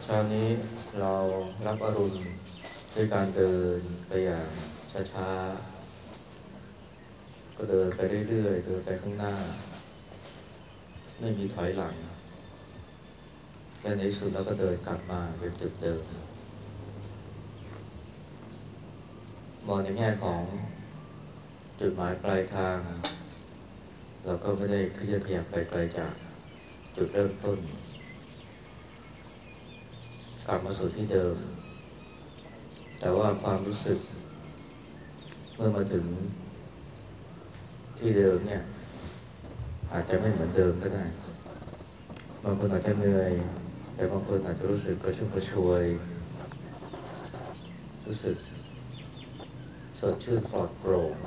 เช้านี้เรารับอรุณด้วยการเดินไปอย่างช้าๆก็เดินไปเรื่อยๆเดินไปข้างหน้าไม่มีถอยหลังและในที่สุดเราก็เดินกลับมายังจุดเดิมมองในแง่ของจุดหมายปลายทางเราก็ไม่ได้ที่จะขยับไปไกลจากจุดเริ่มต้นกลับมาสู่ที่เดิมแต่ว่าความรู้สึกเมื่อมาถึงที่เดิมเนี่ยอาจจะไม่เหมือนเดิมก็ได้บางคนอาจจะเหนื่อยแต่บางคนอาจจะรู้สึกกระชุ่มกระชวยรู้สึกสดชื่นปลอดโปร่ง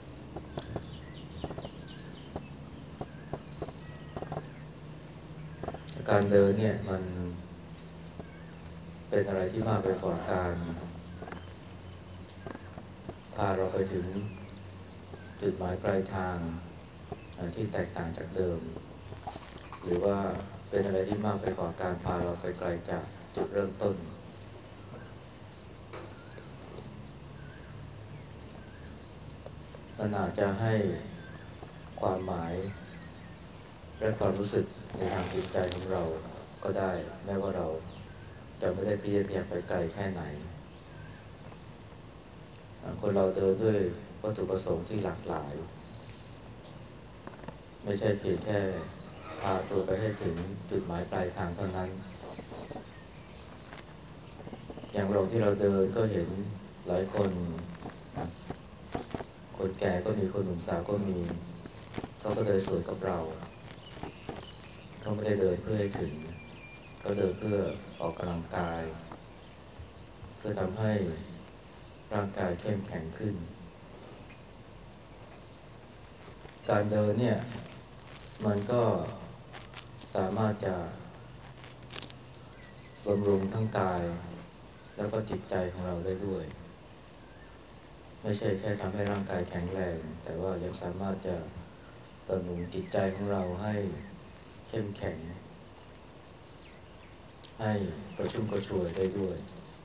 การเดินเนี่ยมันเป็นอะไรที่มากไปกว่าการพาเราไปถึงจุดหมายปลายทางที่แตกต่างจากเดิมหรือว่าเป็นอะไรที่มากไปกว่าการพาเราไปไกลจากจุดเริ่มต้นมันอาจจะให้ความหมายและความรู้สึกในทางจิตใจของเราก็ได้แม้ว่าเราจะไม่ได้ที่จะขยับไปไกลแค่ไหนคนเราเดินด้วยวัตถุประสงค์ที่หลากหลายไม่ใช่เพียงแค่พาตัวไปให้ถึงจุดหมายปลายทางเท่านั้นอย่างเราที่เราเดินก็เห็นหลายคนคนแก่ก็มีคนหนุ่มสาวก็มีเขาก็เดินสวนกับเราเขาไม่ได้เดินเพื่อให้ถึงเขาเดินเพื่อออกกำลังกายเพื่อทำให้ร่างกายเข้มแข็งขึ้นการเดินเนี่ยมันก็สามารถจะบำรุงทั้งกายแล้วก็จิตใจของเราได้ด้วยไม่ใช่แค่ทำให้ร่างกายแข็งแรงแต่ว่ายังสามารถจะบำรุงจิตใจของเราให้เข้มแข็งให้กระชุ่มกระชวยได้ด้วย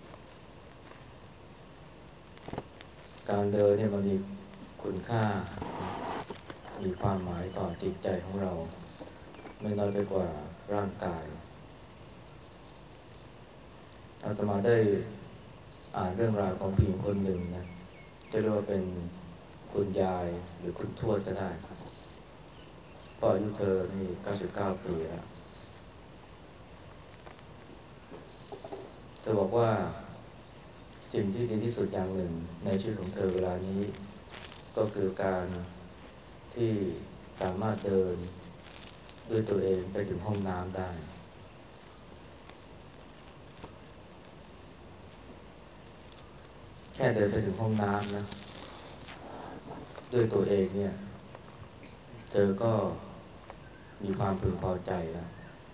การเดินเนี่ยมันมีคุณค่ามีความหมายต่อจิตใจของเราไม่น้อยไปกว่าร่างกายอาตมาได้อ่านเรื่องราวของผู้หญิงคนหนึ่งนะจะเรียกว่าเป็นคุณยายหรือคุณทวดก็ได้เพราะอายุเธอนี่99ปีแล้วเธอบอกว่าสิ่งที่ดีที่สุดอย่างหนึ่งในชีวิตของเธอเวลานี้ก็คือการที่สามารถเดินด้วยตัวเองไปถึงห้องน้ำได้แค่เดินไปถึงห้องน้ำนะด้วยตัวเองเนี่ยเธอก็มีความพึงพอใจแล้ว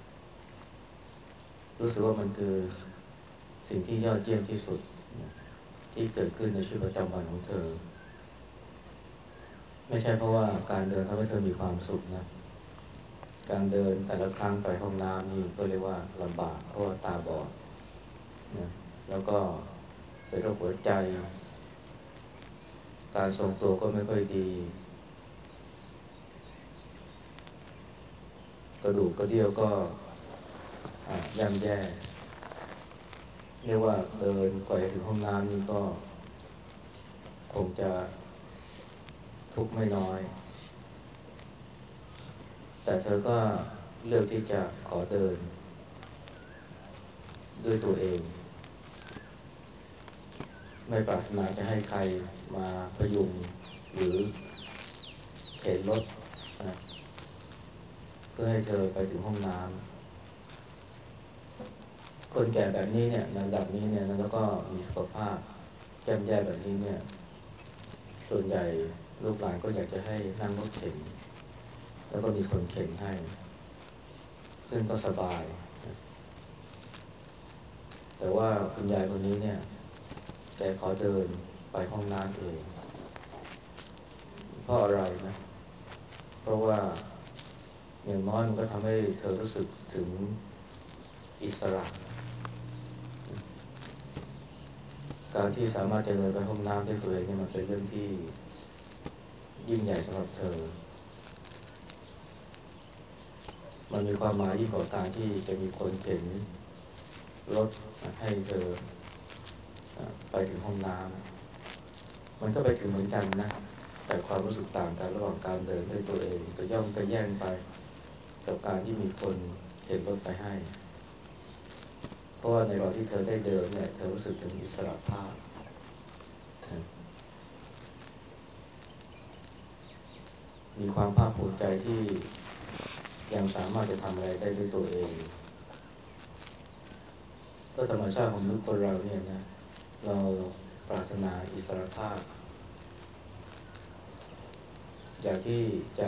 รู้สึกว่ามันคือสิ่งที่ยอดเยี่ยมที่สุดที่เกิดขึ้นในชีวิตประจำวันของเธอไม่ใช่เพราะว่าการเดินทำให้เธอมีความสุขนะการเดินแต่ละครั้งไปห้องน้ำนี่ก็เรียกว่าลำบากเพราะว่าตาบอดนะแล้วก็เป็นโรคหัวใจการทรงตัวก็ไม่ค่อยดีกระดูกกระเดี่ยวก็ย่ำแย่เรียกว่าเดินกว่าจะถึงห้องน้ำนี่ก็คงจะทุกข์ไม่น้อยแต่เธอก็เลือกที่จะขอเดินด้วยตัวเองไม่ปรารถนาจะให้ใครมาพยุงหรือเข็นรถนะเพื่อให้เธอไปถึงห้องน้ำคนแก่แบบนี้เนี่ยในระดับนี้เนี่ยแล้วก็มีสุขภาพแย่ำแย่แบบนี้เนี่ยส่วนใหญ่ลูกหลานก็อยากจะให้นั่งรถเข็นแล้วก็มีคนเข็นให้ซึ่งก็สบายแต่ว่าคุณยายคนนี้เนี่ยแกขอเดินไปห้องน้ำเองเพราะอะไรนะเพราะว่าอย่างน้อยมันก็ทำให้เธอรู้สึกถึงอิสระการที่สามารถจะเดินไปห้องน้ำด้วยตัวเองเนี่ยมันเป็นเรื่องที่ยิ่งใหญ่สำหรับเธอมันมีความหมายยิ่งกว่าการที่จะมีคนเข็นรถให้เธอไปถึงห้องน้ำมันก็ไปถึงเหมือนกันนะแต่ความรู้สึกต่างกันระหว่างการเดินด้วยตัวเองก็ย่อมจะแย่งไปกับการที่มีคนเข็นรถไปให้เพราะว่าในระหว่างที่เธอได้เดินเนี่ยเธอรู้สึกถึงอิสระภาพมีความภาคภูมิใจที่ยังสามารถจะทำอะไรได้ด้วยตัวเองเพราะธรรมชาติของมนุษย์คนเราเนี่ยนะเราปรารถนาอิสรภาพอยากที่จะ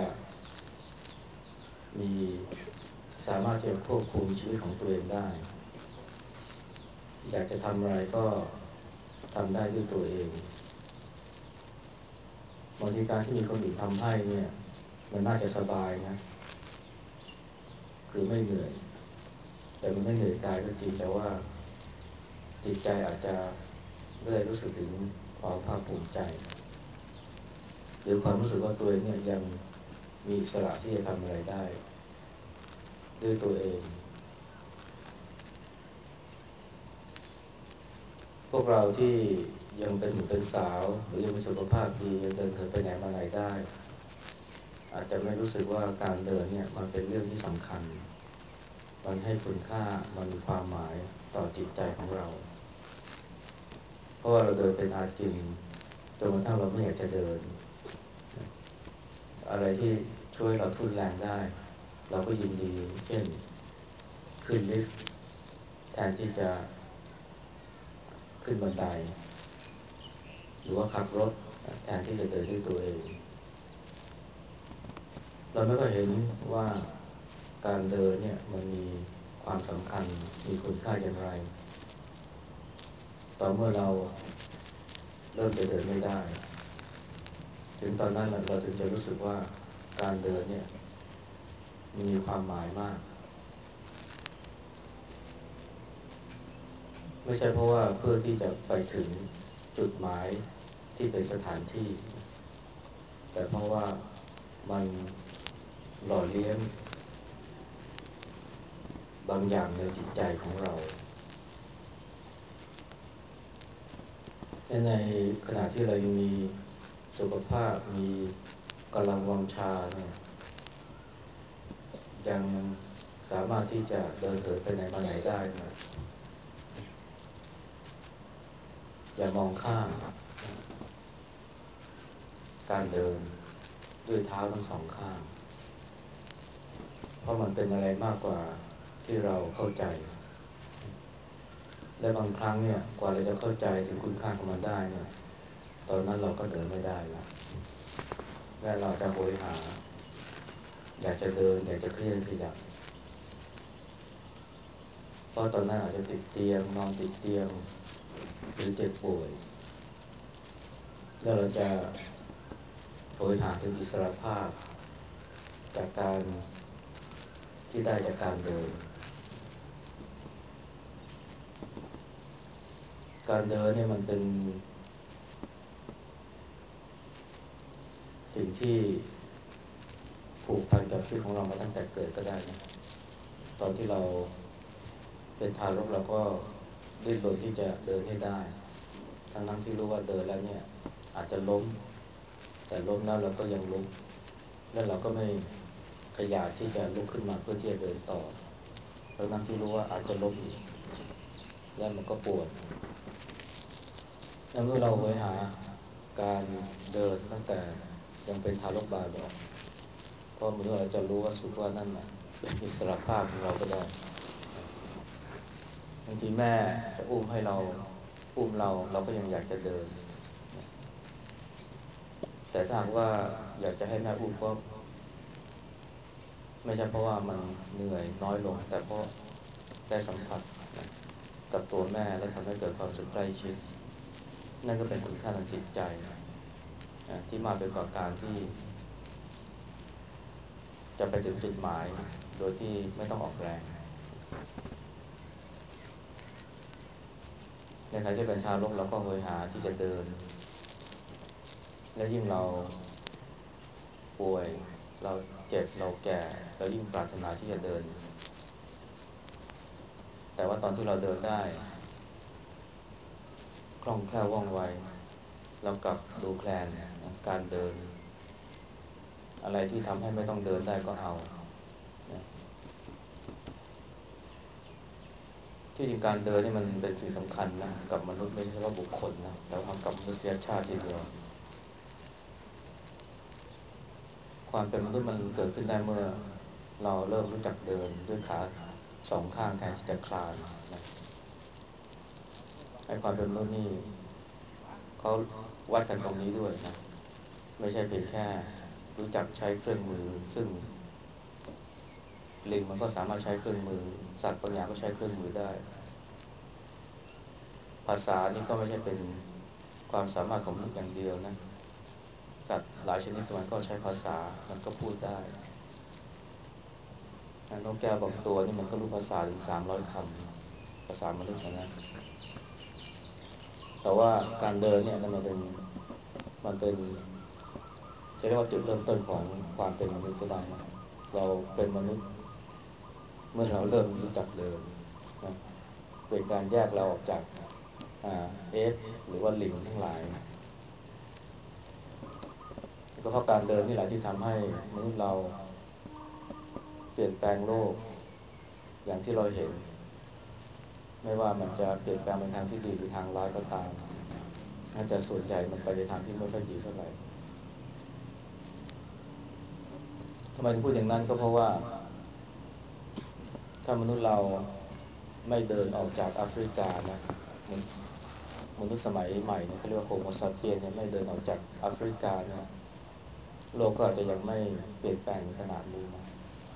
มีสามารถที่จะควบคุมชีวิตของตัวเองได้อยากจะทำอะไรก็ทำได้ด้วยตัวเองบางทีการที่มีคนอื่นทำให้เนี่ยมันน่าจะสบายนะคือไม่เหนื่อยแต่มันไม่เหนื่อยกายก็จริงแต่ว่าจิตใจอาจจะไม่ได้รู้สึกถึงความภาคภูมิใจหรือความรู้สึกว่าตัวเองเนี่ยยังมีอิสระที่จะทำอะไรได้ด้วยตัวเองพวกเราที่ยังเป็นหนุ่มเป็นสาวหรือยังมีสุขภาพดียังเดินเหินไปไหนมาไหนได้อาจจะไม่รู้สึกว่าการเดินเนี่ยมันเป็นเรื่องที่สำคัญมันให้คุณค่ามันมีความหมายต่อจิตใจของเราเพราะว่าเราเดินเป็นอาจินจนกระทั่งเราไม่อยากจะเดินอะไรที่ช่วยเราทุ่นแรงได้เราก็ยินดีเช่นขึ้นลิฟต์แทนที่จะขึ้นบันไดหรือว่าขับรถแทนที่จะเดินด้วยตัวเองเราไม่ก็เห็นว่าการเดินเนี่ยมันมีความสำคัญมีคุณค่าอย่างไรต่อเมื่อเราเริ่มจะเดินไม่ได้ถึงตอนนั้นเราถึงจะรู้สึกว่าการเดินเนี่ยมันมีความหมายมากไม่ใช่เพราะว่าเพื่อที่จะไปถึงจุดหมายที่เป็นสถานที่แต่เพราะว่ามันหล่อเลี้ยงบางอย่างในจิตใจของเราในขณะที่เรายังมีสุขภาพมีกำลังวังชาเนี่ยยังสามารถที่จะเดินเหินไปไหนมาไหนได้นะอย่ามองข้ามการเดินด้วยเท้าทั้งสองข้างเพราะมันเป็นอะไรมากกว่าที่เราเข้าใจและบางครั้งเนี่ยกว่าเราจะเข้าใจถึงคุณค่าของมันได้เนี่ยตอนนั้นเราก็เดินไม่ได้แล้วแม้เราจะโหยหาอยากจะเดินอยากจะเคลื่อนขยับเพราะตอนนั้นอาจจะติดเตียงนอนติดเตียงหรือเจ็บป่วยแล้วเราจะโหยหาถึงอิสรภาพจากการที่ได้จากการเดินการเดินเนี่ยมันเป็นสิ่งที่ผูกพันกับชีวิตของเรามาตั้งแต่เกิดก็ได้นะตอนที่เราเป็นทารกเราก็ดิ้นรนที่จะเดินให้ได้ทั้งที่รู้ว่าเดินแล้วเนี่ยอาจจะล้มแต่ล้มแล้วเราก็ยังลุกแล้วเราก็ไม่ขยันที่จะลุกขึ้นมาเพื่อที่จะเดินต่อทั้งที่รู้ว่าอาจจะล้มอีกแล้วมันก็ปวดแล้วเมื่อเราไปหาการเดินตั้งแต่ยังเป็นทารกบาลบอกเพราะเมื่อเราจะรู้ว่าสุขว่านั่นน่ะเป็นอิสรภาพของเราก็ได้บางทีแม่จะอุ้มให้เราอุ้มเราก็ยังอยากจะเดินแต่ถ้าหากว่าอยากจะให้แม่อุ้มก็ไม่ใช่เพราะว่ามันเหนื่อยน้อยลงแต่เพราะได้สัมผัสนะกับตัวแม่และทำให้เกิดความรู้สึกใกล้ชิดนั่นก็เป็นคุณค่าทางจิตใจนะที่มากไปกว่าการที่จะไปถึงจุดหมายโดยที่ไม่ต้องออกแรงในขณะที่เป็นทารกเราก็โหยหาที่จะเดินและยิ่งเราป่วยเราเจ็บเราแก่เรายิ่งปรารถนาที่จะเดินแต่ว่าตอนที่เราเดินได้คล่องแคล่วว่องไวเรากลับดูแคลนการเดินอะไรที่ทำให้ไม่ต้องเดินได้ก็เอานะที่จริงการเดินนี่มันเป็นสิ่งสำคัญนะกับมนุษย์ไม่ใช่ว่าบุคคลนะแต่ว่ากับมนุษยชาติทีเดียวความเป็นมนุษย์มันเกิดขึ้นได้เมื่อเราเริ่มรู้จักเดินด้วยขาสองข้างแทนที่จะคลานนะให้ความเป็นมนุษย์นี่เขาวัดกันตรงนี้ด้วยนะไม่ใช่เพียงแค่รู้จักใช้เครื่องมือซึ่งลิงมันก็สามารถใช้เครื่องมือสัตว์บางอย่างก็ใช้เครื่องมือได้ภาษานี่ก็ไม่ใช่เป็นความสามารถของมนุษย์อย่างเดียวนะสัตว์หลายชนิดมันก็ใช้ภาษามันก็พูดได้นกแก้วบางตัวนี่มันก็รู้ภาษาถึง300 คำภาษามนุษย์นะแต่ว่าการเดินเนี่ยมันเป็นจะเรียกว่าจุดเริ่มต้นของความเป็นมนุษย์ก็ได้นะเราเป็นมนุษย์เมื่อเราเริ่มรู้จักเดินนะเป็นการแยกเราออกจากเอฟหรือว่าลิงทั้งหลายก็เพราะการเดินนี่แหละที่ทำให้มนุษย์เราเปลี่ยนแปลงโลกอย่างที่เราเห็นไม่ว่ามันจะเปลี่ยนแปลงไปทางที่ดีหรือทางร้ายก็ตามแต่ส่วนใหญ่มันไปในทางที่ไม่ค่อยดีเท่าไหร่ทำไมถึงพูดอย่างนั้นก็เพราะว่าถ้ามนุษย์เราไม่เดินออกจากแอฟริกานะมนุษย์สมัยใหม่เนี่ยเขาเรียกว่าโฮโมซาเปียนเนี่ยไม่เดินออกจากแอฟริกาเนี่ยโลกก็อาจจะยังไม่เปลี่ยนแปลงขนาดนี้นะ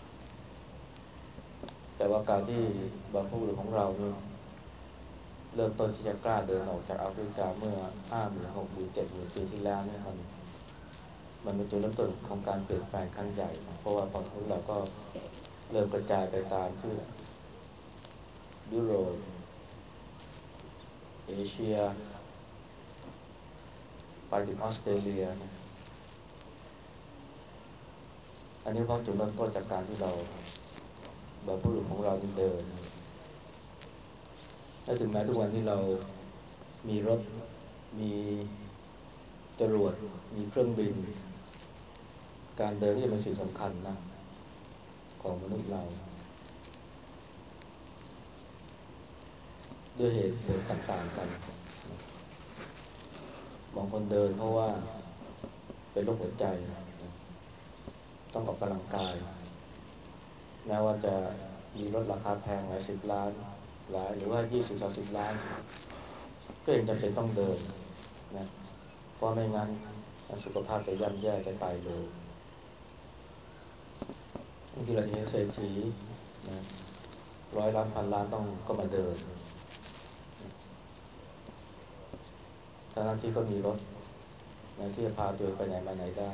แต่ว่าการที่บรรพบุรุษของเรานี่เริ่มต้นที่จะกล้าเดินออกจากแอฟริกาเมื่อ50,000 60,000 70,000 ปีที่แล้วเนี่ยมันเป็นจุดเริ่มต้นของการเปลี่ยนแปลงครั้งใหญ่นะเพราะว่าพอทุนเราก็เริ่มกระจายไปตามที่ยุโรปเอเชียไปถึงออสเตรเลียนะอันนี้เพราะจุดเริ่มต้นจากการที่เราบรรพบุรุษของเราเดินและถึงแม้ทุกวันที่เรามีรถมีจรวดมีเครื่องบินการเดินก็ยังเป็นสิ่งสำคัญนะของมนุษย์เราด้วยเหตุผลต่างๆกันบางคนเดินเพราะว่าเป็นโรคหัวใจต้องออกกำลังกายแม้ว่าจะมีรถราคาแพงหลายสิบล้านหรือว่า20-30 ล้านก็ยังจำเป็นต้องเดินนะเพราะไม่งั้นสุขภาพจะย่ำแย่จะตายเลยบางทีเราจะเห็นเศรษฐีนะ100 ล้าน1,000 ล้านต้องก็มาเดินทั้งที่ก็มีรถนะที่จะพาตัวเองไปไหนมาไหนได้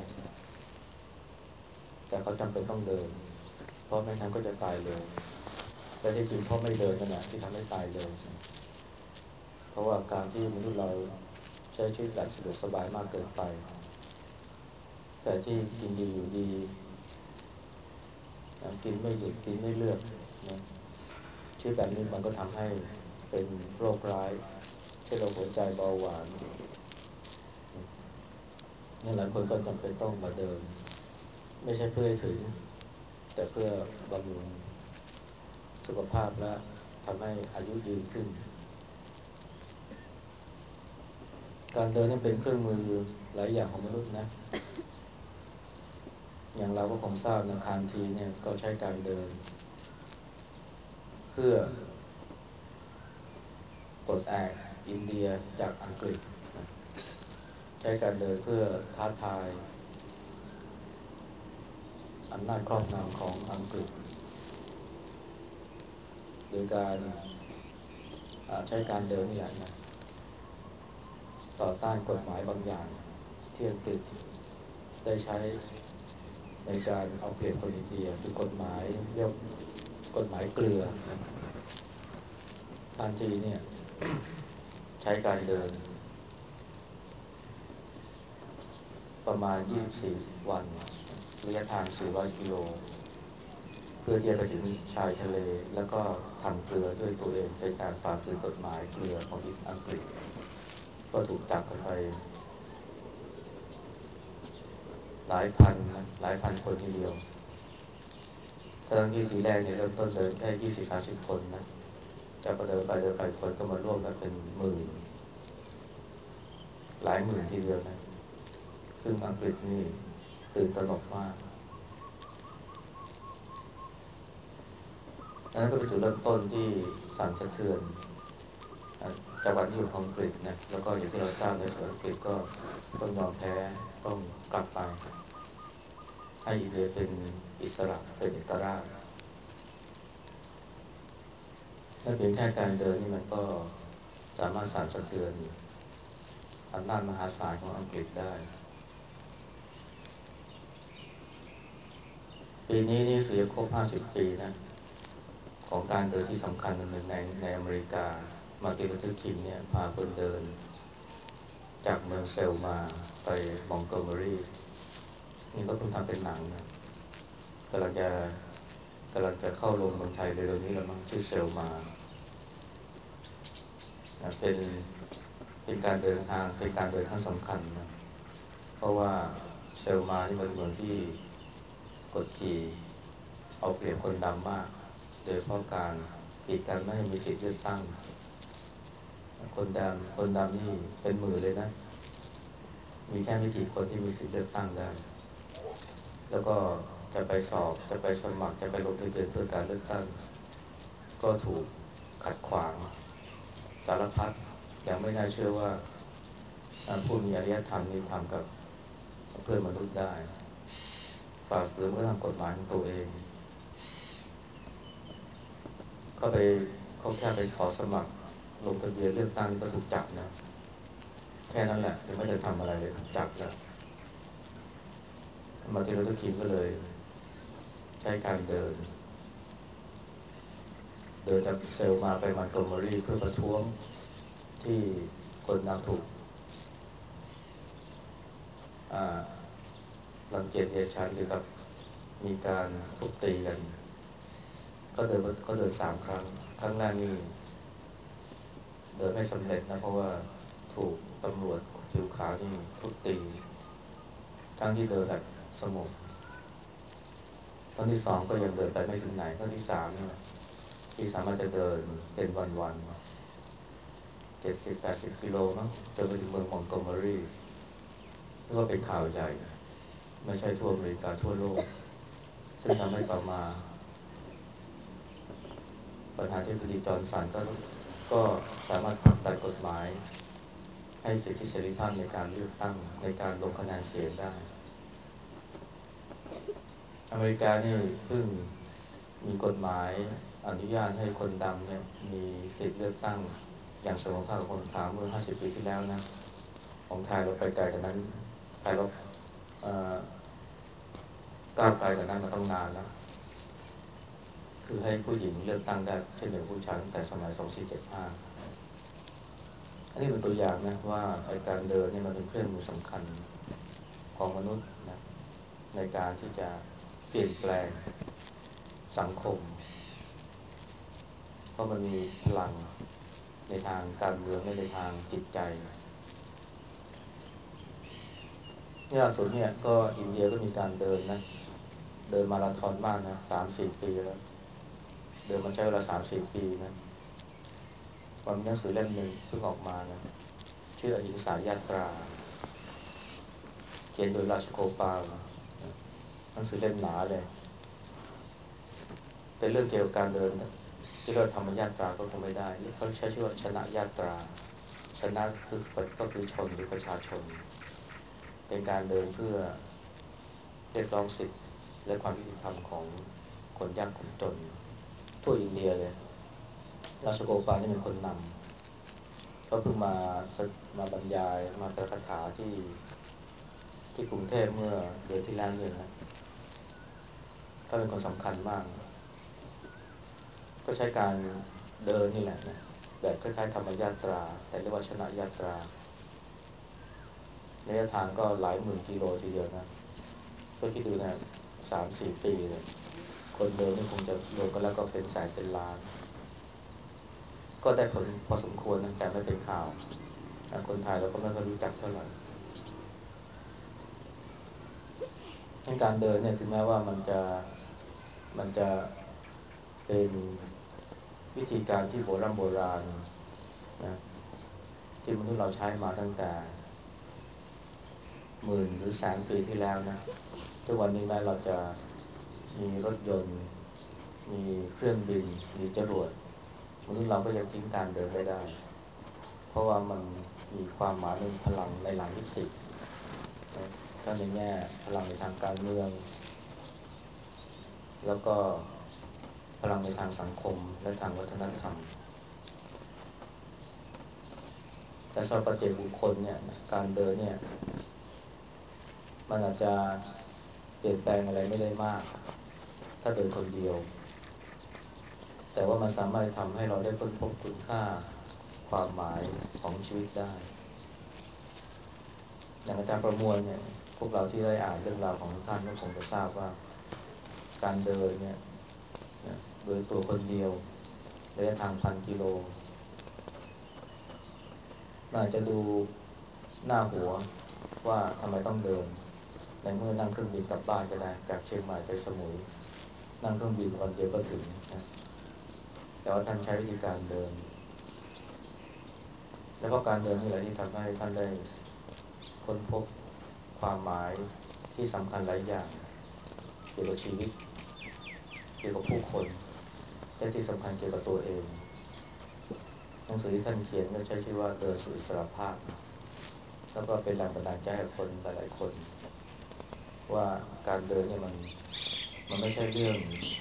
แต่เขาจำเป็นต้องเดินเพราะไม่งั้นก็จะตายเร็วแต่ที่จริงเพราะไม่เดินนั่นแหละที่ทำให้ตายเร็วเพราะว่าการที่มนุษย์เราใช้ชีวิตแบบสะดวกสบายมากเกินไปแต่ที่กินดีอยู่ดีกินไม่หยุดกินไม่เลือกนะชีวิตแบบนี้มันก็ทำให้เป็นโรคร้ายเช่นโรคหัวใจเบาหวานนี่หลายคนก็จำเป็นต้องมาเดินไม่ใช่เพื่อให้ถึงแต่เพื่อบำรุงสุขภาพและทำให้อายุยืนขึ้นการเดินนี่เป็นเครื่องมือหลายอย่างของมนุษย์นะอย่างเราก็คงทราบนะคานทีเนี่ยก็ใช้การเดินเพื่อปลดแอกอินเดียจากอังกฤษนะใช้การเดินเพื่อท้าทายอำนาจครอบงำของอังกฤษโดยการใช้การเดินนี่แหละนะต่อต้านกฎหมายบางอย่างที่อังกฤษได้ใช้ในการเอาเปรียบคนอินเดียคือกฎหมายเรียกกฎหมายเกลือนะทันทีเนี่ยช้การเดินประมาณ24วันระยะทาง400กิโลเพื่อที่จะไปถึงชายทะเลแล้วก็ทำเกลือด้วยตัวเองเป็นการฝ่าฝืนกฎหมายเกลือของอังกฤษก็ถูกจับกันไปหลายพันนะหลายพันคนทีเดียวทั้งที่ทีแรกเนี่ยเริ่มต้นเดินแค่20-30คนนะแต่พอเดินไปคนก็มาร่วมกันเป็นหมื่นหลายหมื่นทีเดียวนะซึ่งอังกฤษนี่ตื่นตระหนกมากอันนั้นก็เป็นจุดเริ่มต้นที่สั่นสะเทือนจังหวัดที่อยู่ของอังกฤษนะแล้วก็อย่างที่เราทราบในส่วนอังกฤษก็ต้องยอมแพ้ต้องกลับไปให้อินเดียเป็นอิสระเป็นเอกราชถ้าเพียงแค่การเดินนี่มันก็สามารถสั่นสะเทือนอำนาจมหาศาลของอังกฤษได้ปีนี้นี่สุริยครบ50 ปีนะของการเดินที่สำคัญหนึ่งในอเมริกามาร์ตินลูเทอร์คิงเนี่ยพาคนเดินจากเมืองเซลมาไปมองโกเมอรีนี่ก็เพิ่งทำเป็นหนังนะกำลังจะกำลังจะเข้าลงเมืองไทยเร็วๆนี้แล้วมั้งชื่อเซลมาเป็นการเดินทางเป็นการเดินครั้งสำคัญนะเพราะว่าเซลมานี่เป็นเมืองที่กดขี่เอาเปรียบคนดำมากโดยเพราะการกีดกันไม่ให้มีสิทธิเลือกตั้งคนดำนี่เป็นหมื่นเลยนะมีแค่ไม่กี่คนที่มีสิทธิเลือกตั้งได้แล้วก็จะไปสอบจะไปสมัครจะไปลงทะเบียนเพื่อการเลือกตั้งก็ถูกขัดขวางสารพัดอย่างไม่น่าเชื่อว่าผู้มีอารยธรรมนี่ทำกับเพื่อนมนุษย์ได้ฝ่าฝืนเรื่องกฎหมายของตัวเองก็ไปเขาแค่ไปขอสมัครลงทะเบียนเลือกตั้งก็ถูกจับนะแค่นั้นแหละยังไม่ได้ทำอะไรเลยถูกจับแล้วมาร์ตินลูเทอร์คิงก็เลยใช้การเดินจากเซลมาไปมอนโกเมอรีเพื่อประท้วงที่คนนำถูกรังเกียจเดียดฉันหรือกับมีการทุบตีกันก็เดิน3 ครั้งครั้งแรกนี่เดินไม่สำเร็จนะเพราะว่าถูกตำรวจผิวขาวนี่ทุบตีทั้งที่เดินแบบสงบครั้งที่2ก็ยังเดินไปไม่ถึงไหนครั้งที่3เนี่ยที่สามารถจะเดินเป็นวันๆ70-80 กิโลเนาะจนไปถึงเมืองมอนโกเมอรีแล้วก็เป็นข่าวใหญ่ไม่ใช่ทั่วอเมริกาทั่วโลกซึ่งทำให้ต่อมาประธานาธิบดีจอห์นสันก็สามารถผลักดันกฎหมายให้สิทธิเสรีภาพในการเลือกตั้งในการลงคะแนนเสียงได้อเมริกานี่เพิ่งมีกฎหมายอนุญาตให้คนดำเนี่ยมีสิทธิเลือกตั้งอย่างเสมอภาคกับคนขาวเมื่อ50 ปีที่แล้วนะของไทยเราไปไกลกว่านั้นไทยเราก้าวไกลกว่านั้นมาต้องนานแล้วคือให้ผู้หญิงเลือกตั้งได้เช่นเดียวกับผู้ชายตั้งแต่สมัย2475อันนี้เป็นตัวอย่างนะว่าการเดินนี่มันเป็นเครื่องมือสำคัญของมนุษย์นะในการที่จะเปลี่ยนแปลงสังคมเพราะมันมีพลังในทางการเมืองและในทางจิตใจที่ล่าสุดเนี่ยก็อินเดียก็มีการเดินนะเดินมาราธอนมากนะ3-4 ปีแล้วเดินมาใช้เวลา3-4 ปีนะมันมีหนังสือเล่มหนึ่งเพิ่งออกมานะชื่ออหิงสายาตราเขียนโดยราชโกปาลหนังสือเล่มหนาเลยเป็นเรื่องเกี่ยวกับการเดินที่เราธรรมยาตราก็คงไม่ได้เขาใช้ชื่อว่าชนะยาตราชนะก็คือชนหรือประชาชนเป็นการเดินเพื่อเรียกร้องสิทธิและความยุติธรรมของคนยากคนจนทั่วอินเดียเลยราชโกปาลนี่เป็นคนนำก็เพิ่งมาบรรยายมาประกถาที่กรุงเทพเมื่อเดือนที่แล้วเองนะก็เป็นคนสำคัญมากก็ใช้การเดินนี่แหละนะแบบคล้ายๆธรรมยาตราแต่เรียกว่าชนะยาตราระยะทางก็หลายหมื่นกิโลทีเดียวนะก็คิดดูนะ3-4 ปีเลยคนเดินนี่คงจะรวมกันแล้วก็เป็นแสนเป็นล้านก็ได้ผลพอสมควรนะแต่ไม่เป็นข่าวคนไทยเราก็ไม่ค่อยรู้จักเท่าไหร่การเดินเนี่ยถึงแม้ว่ามันจะเป็นวิธีการที่โบราณนะที่มนุษย์เราใช้มาตั้งแต่หมื่นหรือแสนปีที่แล้วนะทุกวันนี้แม้เราจะมีรถยนต์มีเครื่องบินมีจรวดมนุษย์เราก็ยังทิ้งการเดินไม่ได้เพราะว่ามันมีความหมายเป็นพลังในหลายมิตินะถ้าในแง่พลังในทางการเมืองแล้วก็พลังในทางสังคมและทางวัฒนธรรมแต่สำหรับปัจเจกบุคคลเนี่ยการเดินเนี่ยมันอาจจะเปลี่ยนแปลงอะไรไม่ได้มากถ้าเดินคนเดียวแต่ว่ามันสามารถทำให้เราได้ค้นพบคุณค่าความหมายของชีวิตได้อย่างอาจารย์ประมวลเนี่ยพวกเราที่ได้อ่านเรื่องราวของท่านก็คงจะทราบว่าการเดินเนี่ยโดยตัวคนเดียวระยะทาง1,000 กิโลมันอาจจะดูหน้าหัวว่าทำไมต้องเดินในเมื่อนั่งเครื่องบินกลับบ้านก็ได้จากเชียงใหม่ไปสมุยนั่งเครื่องบินวันเดียวก็ถึงนะแต่ว่าท่านใช้วิธีการเดินแล้วก็การเดินนี่แหละที่ทำให้ท่านได้ค้นพบความหมายที่สำคัญหลายอย่างเกี่ยวกับชีวิตเกี่ยวกับผู้คนและที่สำคัญเกี่ยวกับตัวเองหนังสือที่ท่านเขียนก็ใช้ชื่อว่าเดินสู่อิสรภาพแล้วก็เป็นแรงบันดาลใจให้คนหลายๆคนว่าการเดินเนี่ยมันไม่ใช่เรื่อง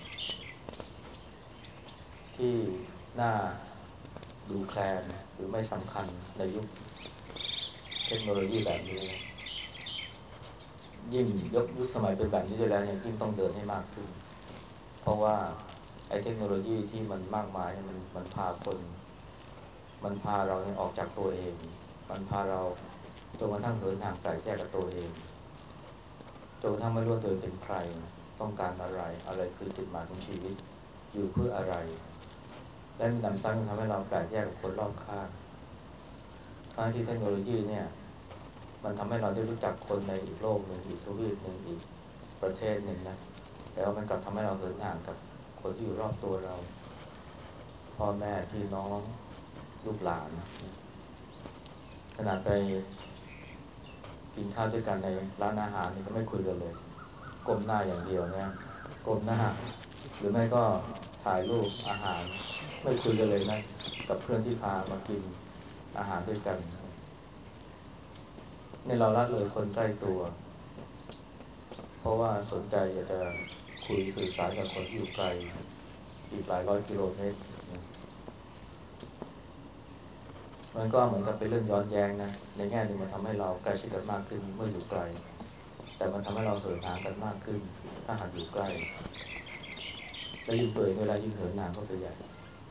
ที่น่าดูแคลนหรือไม่สำคัญในยุคเทคโนโลยีแบบนี้นะยิ่งยุคสมัยเป็นแบบนี้ด้วยแล้วเนี่ยยิ่งต้องเดินให้มากขึ้นเพราะว่าไอ้เทคโนโลยีที่มันมากมายเนี่ยมันพาคนมันพาเราเนี่ยออกจากตัวเองมันพาเราจนกระทั่งเหินห่างไกลแยกกับตัวเองจนกระทั่งไม่รู้ว่าตัวเองเป็นใครต้องการอะไรอะไรคือจุดหมายของชีวิตอยู่เพื่ออะไรและมีนำซ้ำยังทำให้เราแปลกแยกกับคนรอบข้างทั้งที่เทคโนโลยีเนี่ยมันทำให้เราได้รู้จักคนในอีกโลกหนึ่งอีกทวีปหนึ่งอีกประเทศหนึ่งนะแต่ว่ามันกลับทำให้เราเหินห่างกับคนที่อยู่รอบตัวเราพ่อแม่พี่น้องลูกหลานขนาดไปกินข้าวด้วยกันในร้านอาหารนี่ก็ไม่คุยกันเลยก้มหน้าอย่างเดียวนะก้มหน้าหรือไม่ก็ถ่ายรูปอาหารไม่คุยกันเลยนะกับเพื่อนที่พามากินอาหารด้วยกันนี่เราละเลยคนใกล้ตัวเพราะว่าสนใจอยากจะคุยสื่อสารกับคนที่อยู่ไกลอีกหลายร้อยกิโลเมตรนะมันก็เหมือนกับเป็นเรื่องย้อนแย้งนะในแง่หนึ่งมันทำให้เราใกล้ชิดกันมากขึ้นเมื่ออยู่ไกลแต่มันทำให้เราเหินห่างกันมากขึ้นถ้าหากอยู่ใกล้และยิ่งตัวเองเวลายิ่งเหินห่างก็ไปใหญ่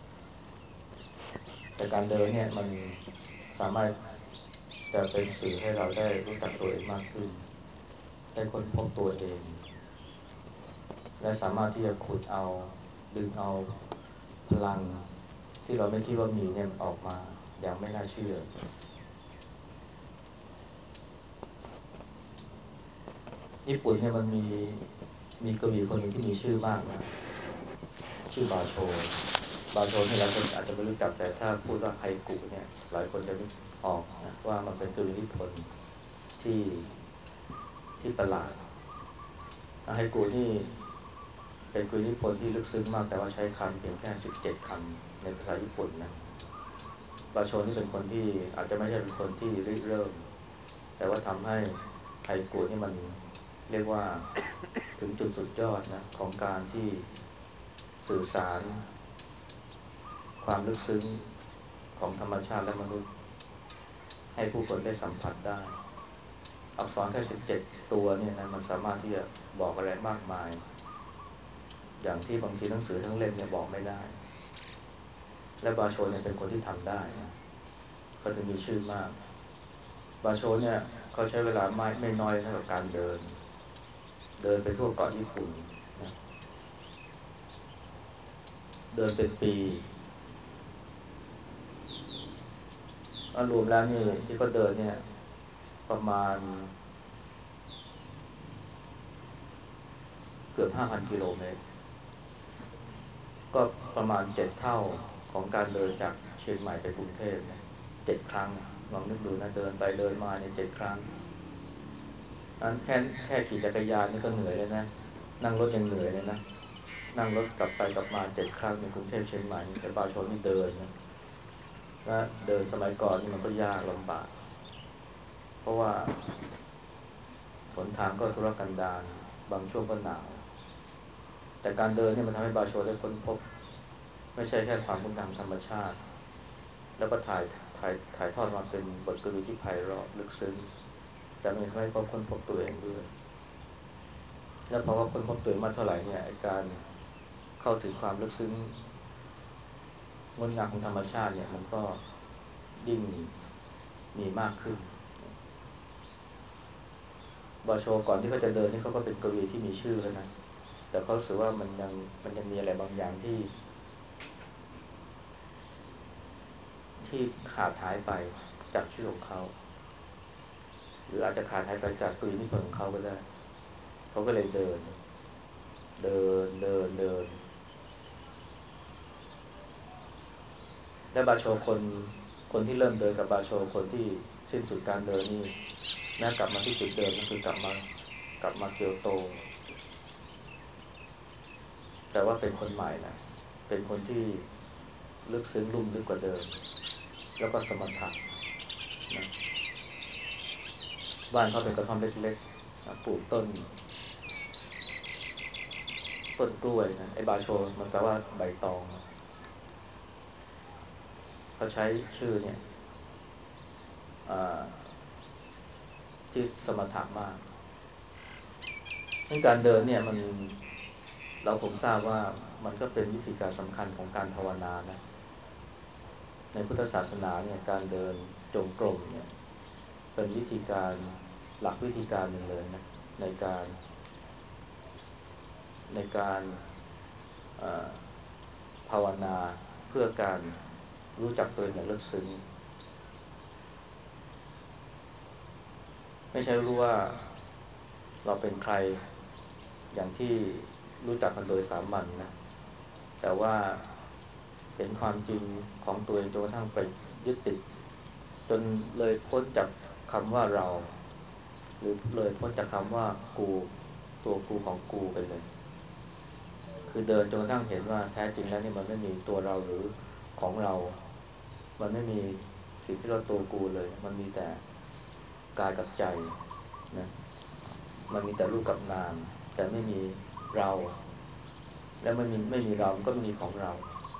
แต่การเดินเนี่ยมันสามารถจะเป็นสื่อให้เราได้รู้จักตัวเองมากขึ้นได้ค้นพบตัวเองและสามารถที่จะขุดเอาดึงเอาพลังที่เราไม่คิดว่ามีเนี่ยออกมาอย่างไม่น่าเชื่อญี่ปุ่นเนี่ยมันมีกวีคนหนึ่งที่มีชื่อมากนะชื่อบาโชนี่หลายคนอาจจะไม่รู้จักแต่ถ้าพูดว่าไฮกุเนี่ยหลายคนจะนึกออกนะว่ามันเป็นกวีนิพนธ์ที่ที่ประหลาดไฮกุนี่เป็นกวีนิพนธ์ที่ลึกซึ้งมากแต่ว่าใช้คำเพียงแค่17 คำในภาษาญี่ปุ่นนะบาโชนี่เป็นคนที่อาจจะไม่ใช่เป็นคนที่ริเริ่มแต่ว่าทำให้ไฮกุนี่มันเรียกว่าถึงจุดสุดยอดนะของการที่สื่อสารความลึกซึ้งของธรรมชาติและมนุษย์ให้ผู้คนได้สัมผัสได้อักษรแค่17 ตัวเนี่ยนะมันสามารถที่จะบอกอะไรมากมายอย่างที่บางทีหนังสือทั้งเล่มเนี่ยบอกไม่ได้และบาโชเนี่ยเป็นคนที่ทำได้นะเขาถึงมีชื่อมากบาโชเนี่ยเขาใช้เวลาไม่น้อยนะกับการเดินไปทั่วเกาะญี่ปุ่นนะเดินเป็นปีรวมแล้วนี่ที่เขาเดินเนี่ยประมาณเกือบ5,000 กิโลเมตรก็ประมาณ7 เท่าของการเดินจากเชียงใหม่ไปกรุงเทพนะ7 ครั้งลองนึกดูนะเดินไปเดินมาเนี่ย7 ครั้งนั้นแค่ขี่จักรยานนี่ก็เหนื่อยเลยนะนั่งรถยังเหนื่อยเลยนะนั่งรถกลับไปกลับมา7 ครั้งในกรุงเทพเชียงใหม่แต่บาชนนี่เดินนะและเดินสมัยก่อนนี่มันก็ยากลำบากเพราะว่าหนทางก็ทุรกันดารบางช่วงก็หนาวแต่การเดินเนี่ยมันทำให้บาโชได้ค้นพบไม่ใช่แค่ความงดงามธรรมชาติแล้วก็ถ่ายทอดมาเป็นบทกวีที่ไพเราะลึกซึ้งแต่มันทำให้เขาค้นพบตัวเองด้วยแล้วพอเขาค้นพบตัวเองมากเท่าไหร่เนี่ยการเข้าถึงความลึกซึ้งงดงามของธรรมชาติเนี่ยมันก็ยิ่งมีมากขึ้นบาโชก่อนที่เขาจะเดินนี่เขาก็เป็นกวีที่มีชื่อแล้วนะแต่เขารู้สึกว่ามันยังมีอะไรบางอย่างที่ขาดหายไปจากชื่อของเขาหรืออาจจะขาดหายไปจากกรีนิพนธ์ของเขาก็ได้เขาก็เลยเดินและบาโชคนที่เริ่มเดินกับบาโชคนที่สิ้นสุดการเดินนี่แม้กลับมาที่จุดเดิมก็คือกลับมาเกียวโตแต่ว่าเป็นคนใหม่นะเป็นคนที่ลึกซึ้งลุ่มลึกกว่าเดิมแล้วก็สมถะนะบ้านเขาเป็นกระท่อมเล็กๆนะปลูกต้นกล้วยนะไอ้บาโชมันแปลว่าใบตองนะเขาใช้ชื่อเนี่ยที่สมถะมากการเดินเนี่ยเราคงทราบว่ามันก็เป็นวิธีการสำคัญของการภาวนานะในพุทธศาสนาเนี่ยการเดินจงกรมเนี่ยเป็นวิธีการหลักวิธีการหนึ่งเลยนะในการในการภาวนาเพื่อการรู้จักตัวเองอย่างลึกซึ้งไม่ใช่รู้ว่าเราเป็นใครอย่างที่รู้จักกันโดยสามัญนะแต่ว่าเห็นความจริงของตัวเองจนกระทั่งไปยึดติดจนเลยพ้นจากคำว่าเราหรือเลยพ้นจากคำว่ากูตัวกูของกูไปเลยคือเดินจนกระทั่งเห็นว่าแท้จริงแล้วนี่มันไม่มีตัวเราหรือของเรามันไม่มีสิ่งที่เราตัวกูเลยมันมีแต่กายกับใจนะมันมีแต่รูปกับนามแต่ไม่มีเราและไม่มีเรามันก็ไม่มีของเรา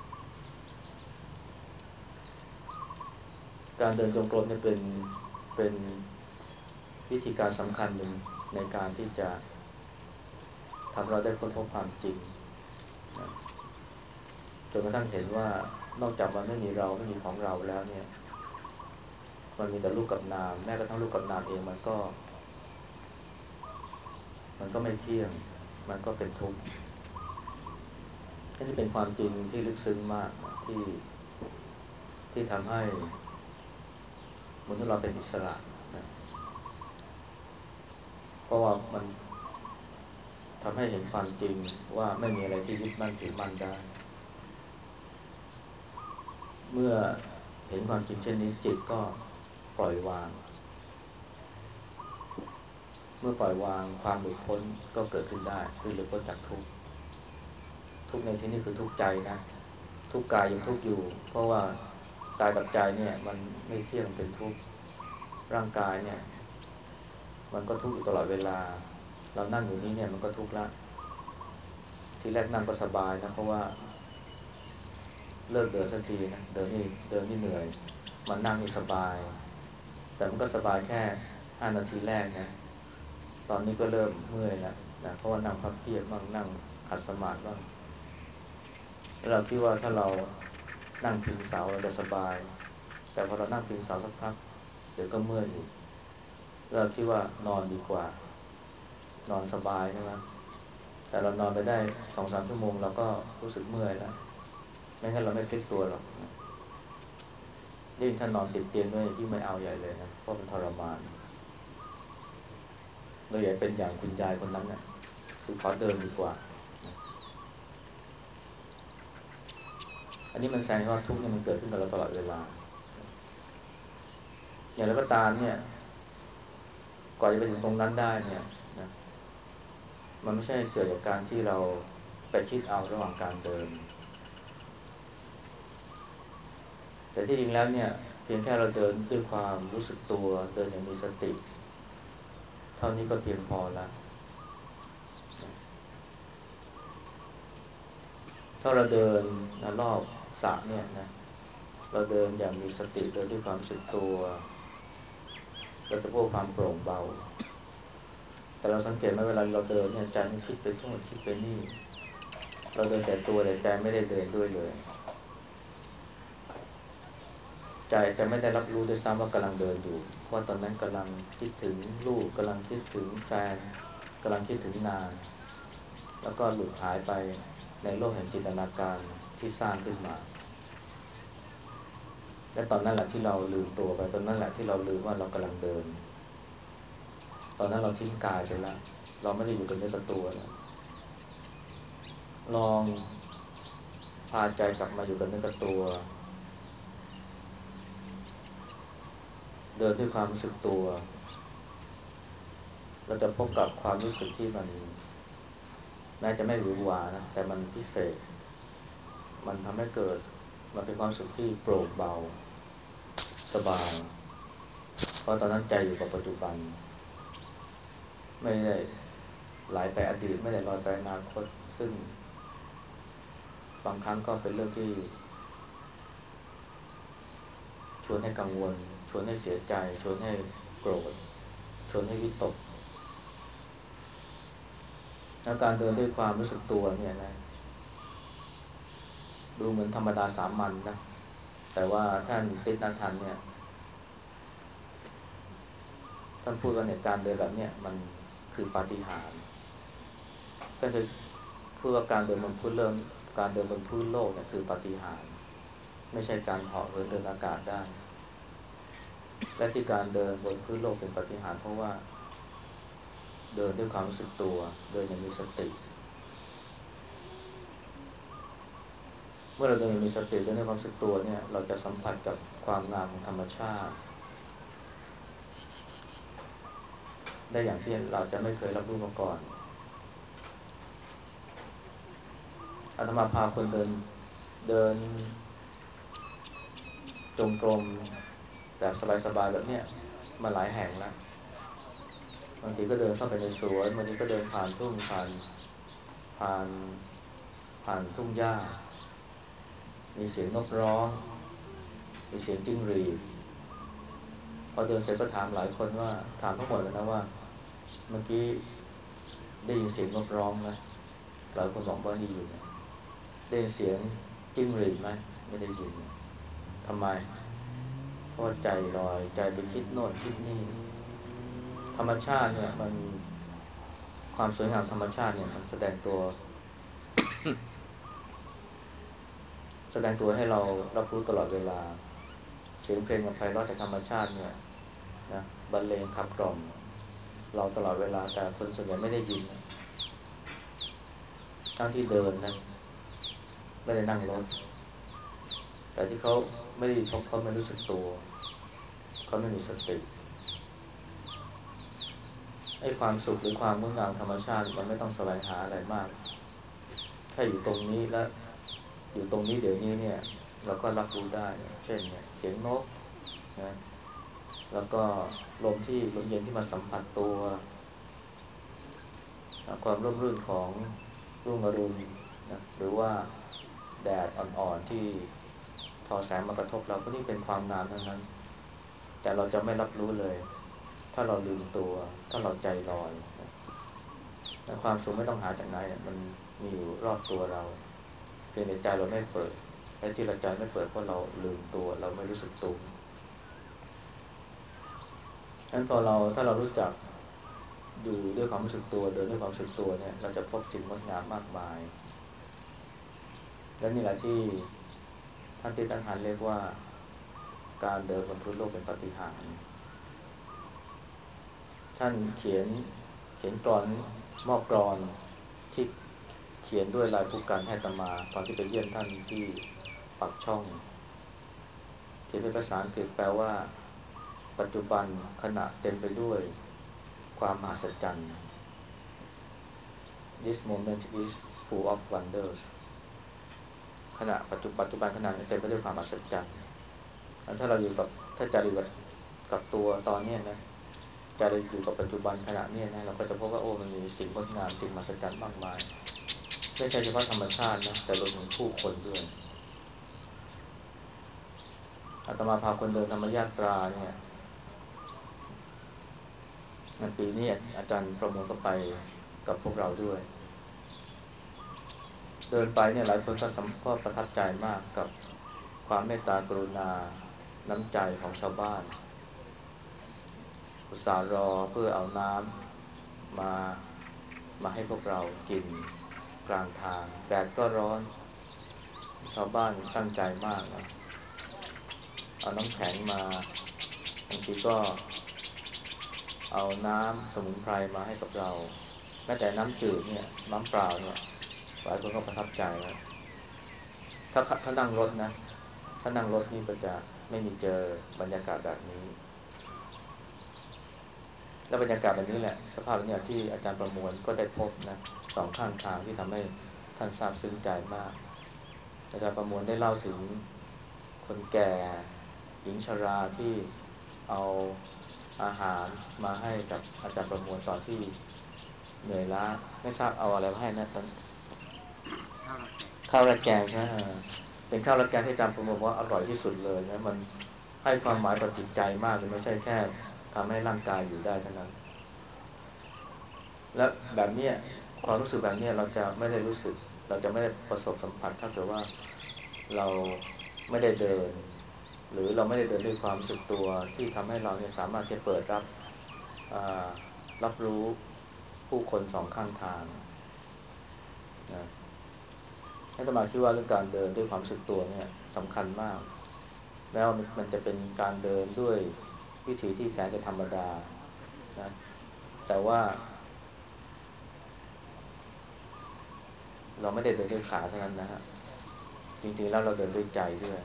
การเดินจงกรมเนี่ยเป็นวิธีการสำคัญหนึ่งในการที่จะทำเราได้ค้นพบความจริงนะจนกระทั่งเห็นว่านอกจากมันไม่มีเราไม่มีของเราแล้วเนี่ยมันมีแต่รูปกับนามแม้กระทั่งรูปกับนามเองมันก็ไม่เที่ยงมันก็เป็นทุกข์นี่เป็นความจริงที่ลึกซึ้งมากนะที่ทำให้มนุษย์เราเป็นอิสระนะเพราะว่ามันทำให้เห็นความจริงว่าไม่มีอะไรที่ยึดมั่นถือมั่นได้เมื่อเห็นความจริงเช่นนี้จิตก็ปล่อยวางเมื่อปล่อยวางความหลุดพ้นก็เกิดขึ้นได้คือหลุดพ้นจากทุกข์ทุกข์ในที่นี้คือทุกข์ใจนะทุกข์กายยังทุกข์อยู่เพราะว่ากายกับใจเนี่ยมันไม่เที่ยงเป็นทุกข์ร่างกายเนี่ยมันก็ทุกข์อยู่ตลอดเวลาเรานั่งอยู่นี้เนี่ยมันก็ทุกข์ละทีแรกนั่งก็สบายนะเพราะว่าเลิกเดินสักทีนะเดินนี่เหนื่อยมันนั่งนี่สบายแต่มันก็สบายแค่5 นาทีแรกนะตอนนี้ก็เริ่มเมื่อยแล้วนะเพราะว่านั่งพับเพียบบ้างนั่งขัดสมาธิบ้างแล้วเราคิดว่าถ้าเรานั่งพิงเสาเราจะสบายแต่พอเรานั่งพิงเสาสักพักเดี๋ยวก็เมื่อยอีกเราคิดว่านอนดีกว่านอนสบายใช่ไหมแต่เรานอนไปได้2-3 ชั่วโมงเราก็รู้สึกเมื่อยแล้วไม่งั้นเราไม่พลิกตัวหรอกยิ่งถ้านอนติดเตียงด้วยยิ่งไม่เอาใหญ่เลยนะเพราะมันทรมานเราอย่าเป็นอย่างคุณยายคนนั้นน่ะคือขอเดินดีกว่าอันนี้มันแสดงว่าทุกข์เนี่ยมันเกิดขึ้นกับเราตลอดเวลาอย่างไรก็ตามเนี่ยก่อนจะไปถึงตรงนั้นได้เนี่ยนะมันไม่ใช่เกิดจากการที่เราไปคิดเอาระหว่างการเดินแต่ที่จริงแล้วเนี่ยเพียงแค่เราเดินด้วยความรู้สึกตัวเดินอย่างมีสติเท่านี้ก็เพียงพอแล้วถ้าเราเดินนะรอบสระเนี่ยนะเราเดินอย่างมีสติเดินด้วยความรู้สึกตัวเราจะพบความโปร่งเบาแต่เราสังเกตไหมเวลาเราเดินเนี่ยใจมันคิดไปทั่วคิดไปนี่เราเดินแต่ตัวแต่ใจไม่ได้เดินด้วยเลยใจจะไม่ได้รับรู้ด้วยซ้ำว่ากำลังเดินอยู่เพราะตอนนั้นกำลังคิดถึงลูกกำลังคิดถึงแฟนกำลังคิดถึงงานแล้วก็หลุดหายไปในโลกแห่งจินตนาการที่สร้างขึ้นมาและตอนนั้นแหละที่เราลืมตัวไปตอนนั้นแหละที่เราลืมว่าเรากำลังเดินตอนนั้นเราทิ้งกายไปแล้วเราไม่ได้อยู่กับเนื้อกับตัวแล้วลองพาใจกลับมาอยู่กับเนื้อกับตัวเดินด้วยความรู้สึกตัวเราจะพบกับความรู้สึกที่มันแม้จะไม่หวือหวานะแต่มันพิเศษมันทำให้เกิดมันเป็นความรู้สึกที่โปร่งเบาสบายเพราะตอนนั้นใจอยู่กับปัจจุบันไม่ได้ไหลไปอดีตไม่ได้ลอยไปอนาคตซึ่งบางครั้งก็เป็นเรื่องที่ชวนให้กังวลชวนให้เสียใจชวนให้โกรธชวนให้วิตกและการเดินด้วยความรู้สึกตัวเนี่ยนะดูเหมือนธรรมดาสามัญนะแต่ว่าท่านติณณทันเนี่ยท่านพูดว่าเนี่ยการเดินแบบเนี้ยมันคือปาฏิหาริย์ท่านจะพูดว่าการเดินบนพื้นเรื่องการเดินบนพื้นโลกเนี่ยคือปาฏิหาริย์ไม่ใช่การเหาะเหินเดินอากาศได้และที่การเดินบนพื้นโลกเป็นปาฏิหาริย์เพราะว่าเดินด้วยความรู้สึกตัวเดินอย่างมีสติเมื่อเราเดินอย่างมีสติเดินด้วยความรู้สึกตัวเนี่ยเราจะสัมผัสกับความงามของธรรมชาติได้อย่างที่เราจะไม่เคยรับรู้มาก่อนอาตมาพาคนเดินจงกรมแบบสบายๆแบบเนี้ยมาหลายแห่งแล้วบางทีก็เดินเข้าไปในสวนบางทีก็เดินผ่านทุ่งผ่านผ่านทุ่งหญ้ามีเสียงนกร้องมีเสียงจิ้งหรีดพอเดินเสร็จก็ถามหลายคนว่าถามทั้งหมดเลยนะว่าเมื่อกี้ได้ยินเสียงนกร้องไหมหลายคนบอกว่าได้ยินได้ยินเสียงจิ้งหรีดไหมไม่ได้ยินทำไมเพราะใจลอยใจไปคิดโน่นคิดนี่ธรรมชาติเนี่ยมันความสวยงามธรรมชาติเนี่ยมันแสดงตัวให้เรารับรู้ตลอดเวลาเสียงเพลงกับไพเราะจากธรรมชาติเนี่ยนะบรรเลงขับกล่อมเราตลอดเวลาแต่คนส่วนใหญ่ไม่ได้ยินนะทั้งที่เดินนะไม่ได้นั่งรถแต่ที่เขาไม่ได้ยินเพราะเขาไม่รู้สึกตัวเขาไม่มีสติไอ้ความสุขหรือความงดงามธรรมชาติมันไม่ต้องแสวงหาอะไรมากแค่อยู่ตรงนี้และอยู่ตรงนี้เดี๋ยวนี้เนี่ยเราก็รับรู้ได้เช่นเนี่ยเสียงนกนะแล้วก็ลมเย็นที่มาสัมผัสตัวความร่มรื่นของรุ่งอรุณนะหรือว่าแดดอ่อนๆที่ทอแสงมากระทบเราก็นี่เป็นความงามทั้งนั้นแต่เราจะไม่รับรู้เลยถ้าเราลืมตัวถ้าเราใจลอยนะและความสุขไม่ต้องหาจากไหนมันมีอยู่รอบตัวเราเพียงแต่ใจเราไม่เปิดและที่เราใจไม่เปิดเพราะเราลืมตัวเราไม่รู้สึกตัวงั้นถ้าเรารู้จักอยู่ด้วยความรู้สึกตัวเดินด้วยความรู้สึกตัวเนี่ยเราจะพบสิ่งงดงามมากมายและนี่แหละที่ท่านที่ตั้งหันเรียกว่าการเดินบนพื้นโลกเป็นปาฏิหาริย์ท่านเขียนกลอนมอบกลอนที่เขียนด้วยลายผู้กันให้อาตมาตอนที่ไปเยี่ยมท่านที่ปักช่องเขียนเป็นภาษาอังกฤษแปลว่าปัจจุบันขณะเต็มไปด้วยความมหัศจรรย์ This moment is full of wonders ขณะปัจจุบันขณะนี้เต็มไปด้วยความมหัศจรรย์ถ้าเราอยู่กับถ้าใจอยู่กับตัวตอนนี้นะใจเราอยู่กับปัจจุบันขณะนี้นะเราก็จะพบว่าโอ้มันมีสิ่งงดงามสิ่งมหัศจรรย์มากมายไม่ใช่เฉพาะธรรมชาตินะแต่รวมถึงผู้คนด้วยอาตมาพาคนเดินธรรมยาตราเนี่ยปีนี้อาจารย์ประมวลก็ไปกับพวกเราด้วยเดินไปเนี่ยหลายคนก็ประทับใจมากกับความเมตตากรุณาน้ำใจของชาวบ้านอุตส่าห์รอเพื่อเอาน้ำมาให้พวกเรากินกลางทางแดดก็ร้อนชาวบ้านตั้งใจมากนะเอาน้ำแข็งมาบางทีก็เอาน้ำสมุนไพรมาให้กับเราแม้แต่น้ำจืดเนี่ยน้ำเปล่าเนี่ยหลายคนก็ประทับใจนะถ้านั่งรถนะถ้านั่งรถนี่ก็จะไม่มีเจอบรรยากาศแบบนี้แล้วบรรยากาศแบบนี้แหละสภาพแบบนี้ที่อาจารย์ประมวลก็ได้พบนะสองข้างทางที่ทำให้ท่านซาบซึ้งใจมากอาจารย์ประมวลได้เล่าถึงคนแก่หญิงชราที่เอาอาหารมาให้กับอาจารย์ประมวลตอนที่เหนื่อยล้าไม่ทราบเอาอะไรมาให้นะตอนข้าวราดแกงใช่ไหมเป็นข้าวราดแกงที่อาจารย์ประมวลว่าอร่อยที่สุดเลยนะมันให้ความหมายต่อจิตใจมากเลยไม่ใช่แค่ทำให้ร่างกายอยู่ได้เท่านั้นและแบบนี้ความรู้สึกแบบนี้เราจะไม่ได้รู้สึกเราจะไม่ได้ประสบสัมผัสถ้าเกิดว่าเราไม่ได้เดินหรือเราไม่ได้เดินด้วยความรู้สึกตัวที่ทำให้เราเนี่ยสามารถที่จะเปิดรับรู้ผู้คนสองข้างทางนะให้ตมาคิดว่าเรื่องการเดินด้วยความรู้สึกตัวเนี่ยสำคัญมากแม้ว่ามันจะเป็นการเดินด้วยวิธีที่แสนจะธรรมดานะแต่ว่าเราไม่ได้เดินด้วยขาเท่านั้นนะฮะจริงๆแล้วเราเดินด้วยใจด้วย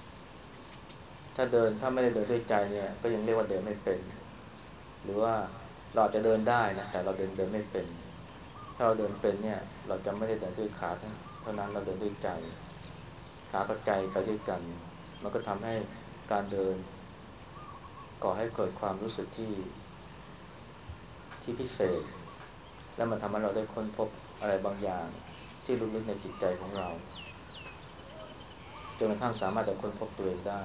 ถ้าไม่ได้เดินด้วยใจเนี่ยก็ยังเรียกว่าเดินไม่เป็นหรือว่าเราอาจจะเดินได้นะแต่เราเดินไม่เป็นถ้าเราเดินเป็นเนี่ยเราจะไม่ได้เดินด้วยขาเท่านั้นเราเดินด้วยใจขากับใจไปด้วยกันมันก็ทำให้การเดินก่อให้เกิดความรู้สึกที่พิเศษและมันทำให้เราได้ค้นพบอะไรบางอย่างที่ลึกๆในจิตใจของเราจนกระทั่งสามารถจะค้นพบตัวเองได้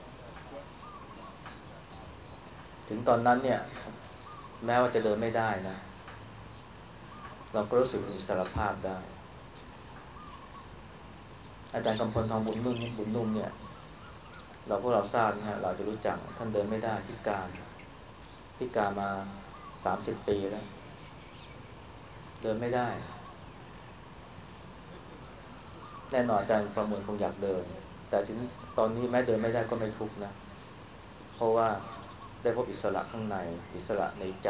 ถึงตอนนั้นเนี่ยแม้ว่าจะเดินไม่ได้นะเราก็รู้สึกอิสรภาพได้อาจารย์กำพลทองบุญนุ่มเนี่ยพวกเราทราบนะฮะเราจะรู้จักท่านเดินไม่ได้พิการมา30 ปีแล้วเดินไม่ได้แน่นอนอาจารย์ประเมินคงอยากเดินแต่ถึงตอนนี้แม้เดินไม่ได้ก็ไม่ทุกข์นะเพราะว่าได้พบอิสระข้างในอิสระในใจ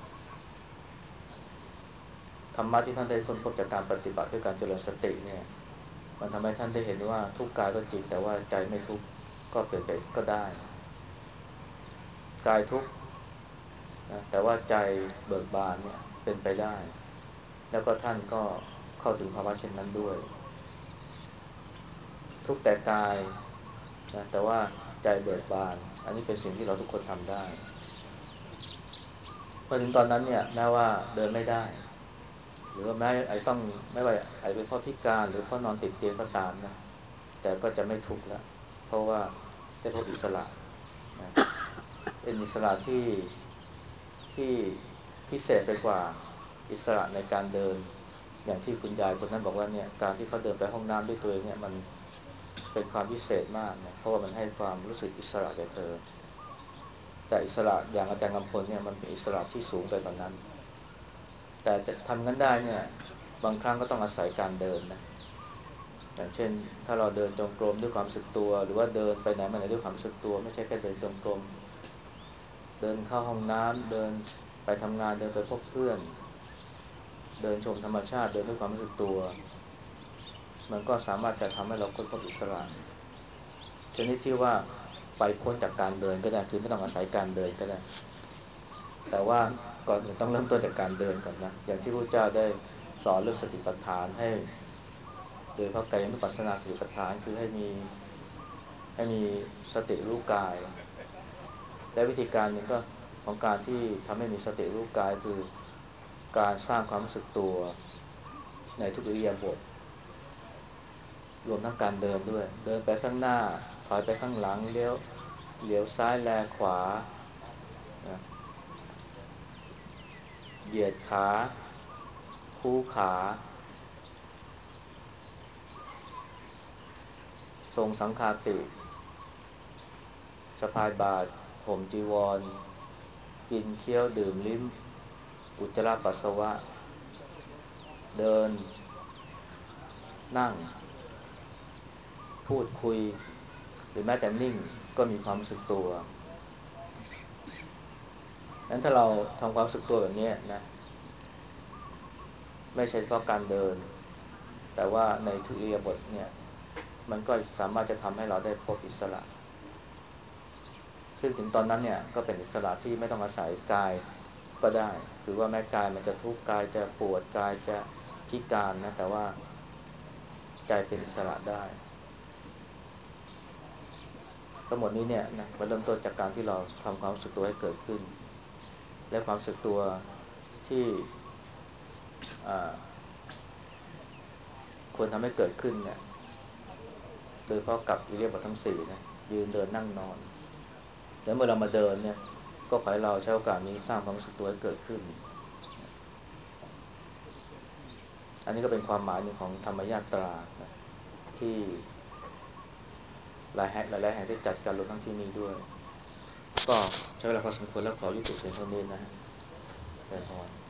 ธรรมะที่ท่านได้ค้นพบจากการปฏิบัติด้วยการเจริญสติเนี่ยมันทำให้ท่านได้เห็นว่าทุกข์กายก็จริงแต่ว่าใจไม่ทุกข์ก็เป็นไปก็ได้กายทุกข์นะแต่ว่าใจเบิกบานเนี่ยเป็นไปได้แล้วก็ท่านก็เข้าถึงภาวะเช่นนั้นด้วยทุกข์แต่กายนะแต่ว่าใจเบิกบานอันนี้เป็นสิ่งที่เราทุกคนทำได้พอถึงตอนนั้นเนี่ยแม้ว่าเดินไม่ได้หรือว่าแม้ต้องไม่ว่าไอ้เป็นเพราะพิการหรือเพราะนอนติดเตียงก็ตามนะแต่ก็จะไม่ทุกข์แล้วเพราะว่าได้พบอิสระนะเป็นอิสระที่พิเศษไปกว่าอิสระในการเดินอย่างที่คุณยายคนนั้นบอกว่าเนี่ยการที่เขาเดินไปห้องน้ำด้วยตัวเองเนี่ยเป็นความพิเศษมากนะเพราะว่ามันให้ความรู้สึกอิสระแก่เธอแต่อิสระอย่างอาจารย์กำพลเนี่ยมันเป็นอิสระที่สูงไปกว่านั้นแต่จะทำงั้นได้เนี่ยบางครั้งก็ต้องอาศัยการเดินนะอย่างเช่นถ้าเราเดินจงกรมด้วยความรู้สึกตัวหรือว่าเดินไปไหนมาไหนด้วยความรู้สึกตัวไม่ใช่แค่เดินจงกรมเดินเข้าห้องน้ำเดินไปทำงานเดินไปพบเพื่อนเดินชมธรรมชาติเดินด้วยความรู้สึกตัวมันก็สามารถจะทำให้เราค้นพบอิสระชนิดที่ว่าไปพ้นจากการเดินก็ได้คือไม่ต้องอาศัยการเดินก็ได้แต่ว่าก่อนอื่นต้องเริ่มต้นจากการเดินก่อนนะอย่างที่พระเจ้าได้สอนเรื่องสติปัฏฐานให้โดยเพราะกายานุปัสสนาสติปัฏฐานคือให้มีสติรู้กายและวิธีการหนึ่งก็ของการที่ทำให้มีสติรู้กายคือการสร้างความรู้สึกตัวในทุกอิริยาบถรวมทั้งการเดินด้วยเดินไปข้างหน้าถอยไปข้างหลังเลี้ยวซ้ายแลขวานะเหยียดขาคู่ขาทรงสังฆาติสะพายบาตรห่มจีวรกินเคี้ยวดื่มลิ้มอุจจาระปัสสาวะเดินนั่งพูดคุยหรือแม้แต่นิ่งก็มีความรู้สึกตัวงั้นถ้าเราทำความรู้สึกตัวแบบนี้นะไม่ใช่เฉพาะการเดินแต่ว่าในทุกอิริยาบถเนี่ยมันก็สามารถจะทำให้เราได้พบอิสระซึ่งถึงตอนนั้นเนี่ยก็เป็นอิสระที่ไม่ต้องอาศัยกายก็ได้คือว่าแม้กายมันจะทุกข์กายจะปวดกายจะพิการนะแต่ว่าใจเป็นอิสระได้ทั้งหมดนี้เนี่ยนะมันเริ่มต้นจากการที่เราทำความรู้สึกตัวให้เกิดขึ้นและความรู้สึกตัวที่ควรทำให้เกิดขึ้นเนี่ยโดยเฉพาะกับอิริยาบถทั้งสี่นะยืนเดินนั่งนอนแล้วเมื่อเรามาเดินเนี่ยก็ขอให้เราใช้โอกาสนี้สร้างความรู้สึกตัวให้เกิดขึ้นอันนี้ก็เป็นความหมายหนึ่งของธรรมยาตรานะที่หลายแห่งได้จัดการรวมทั้งที่นี่ด้วยก็ใช้เวลาพอสมควรแล้วขอยุติเพียงเท่านี้นะฮะเรียนพร